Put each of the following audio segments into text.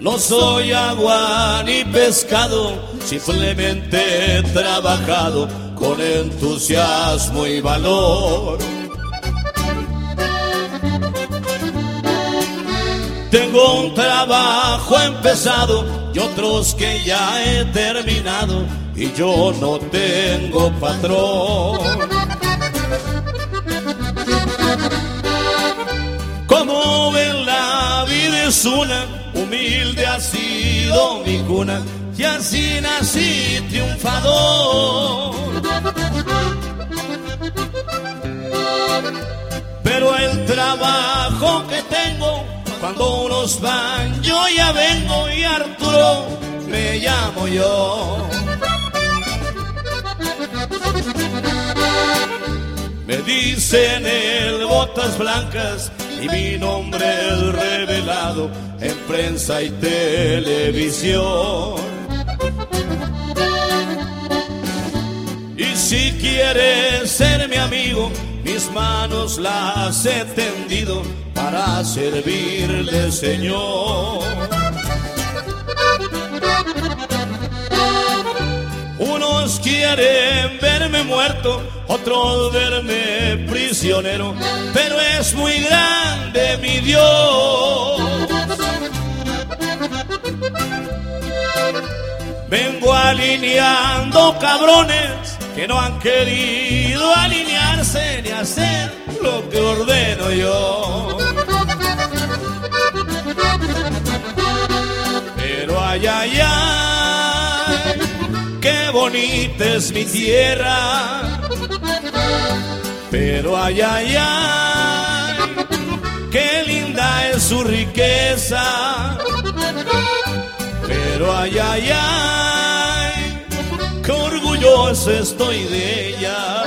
No soy agua ni pescado, simplemente he trabajado con entusiasmo y valor. Tengo un trabajo empezado y otros que ya he terminado, y yo no tengo patrón. Como ven, la vida es una, humilde ha sido mi cuna, y así nací triunfador. Pero el trabajo que tengo, cuando unos van, yo ya vengo, y Arturo me llamo yo. Me dicen el Botas Blancas y mi nombre es revelado en prensa y televisión. Y si quieres ser mi amigo, mis manos las he tendido para servirle, Señor. Unos quieren verme muerto, otros verme prisionero, pero es muy grande mi Dios. Vengo alineando cabrones que no han querido alinearse ni hacer lo que ordeno yo. Pero ay, ay, ay, qué bonita es mi tierra. Pero ay, ay, ay, qué linda es su riqueza. Pero ay, ay, ay, qué orgulloso estoy de ella.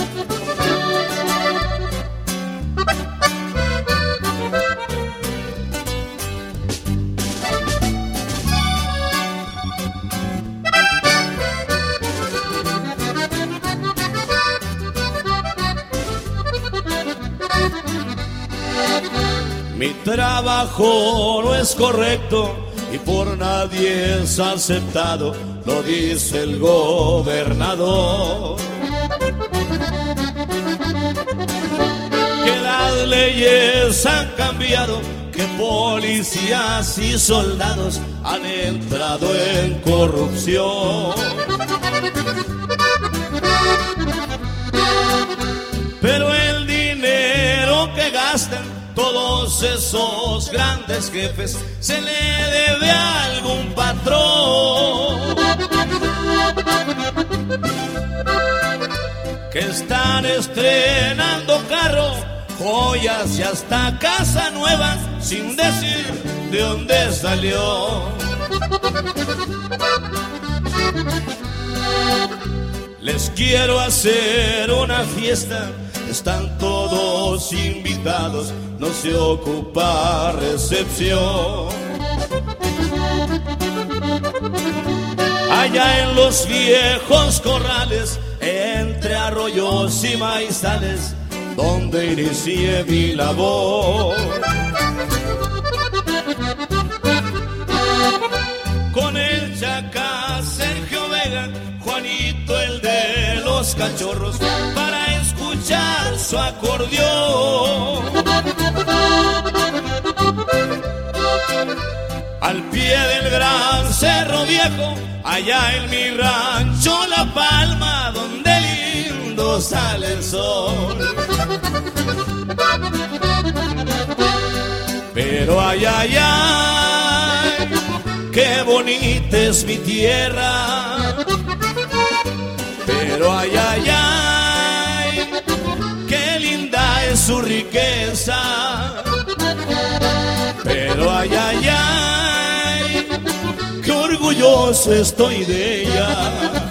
Mi trabajo no es correcto y por nadie es aceptado, lo dice el gobernador. Que las leyes han cambiado, que policías y soldados han entrado en corrupción. Pero el dinero que gastan todos esos grandes jefes se le debe a algún patrón. Que están estrenando carro, joyas y hasta casa nueva, sin decir de dónde salió. Les quiero hacer una fiesta, están todos invitados, no se ocupa recepción. Allá en los viejos corrales, entre arroyos y maizales, donde inicié mi labor. Con el Chaca, Sergio Vega, Juanito el de los cachorros, para escuchar su acordeón. Al pie del gran Cerro Viejo, allá en mi rancho La Palma, donde lindo sale el sol. Pero ay, ay, ay, qué bonita es mi tierra. Pero ay, ay, ay, qué linda es su riqueza. Pero ay, ay, ay, qué orgulloso estoy de ella.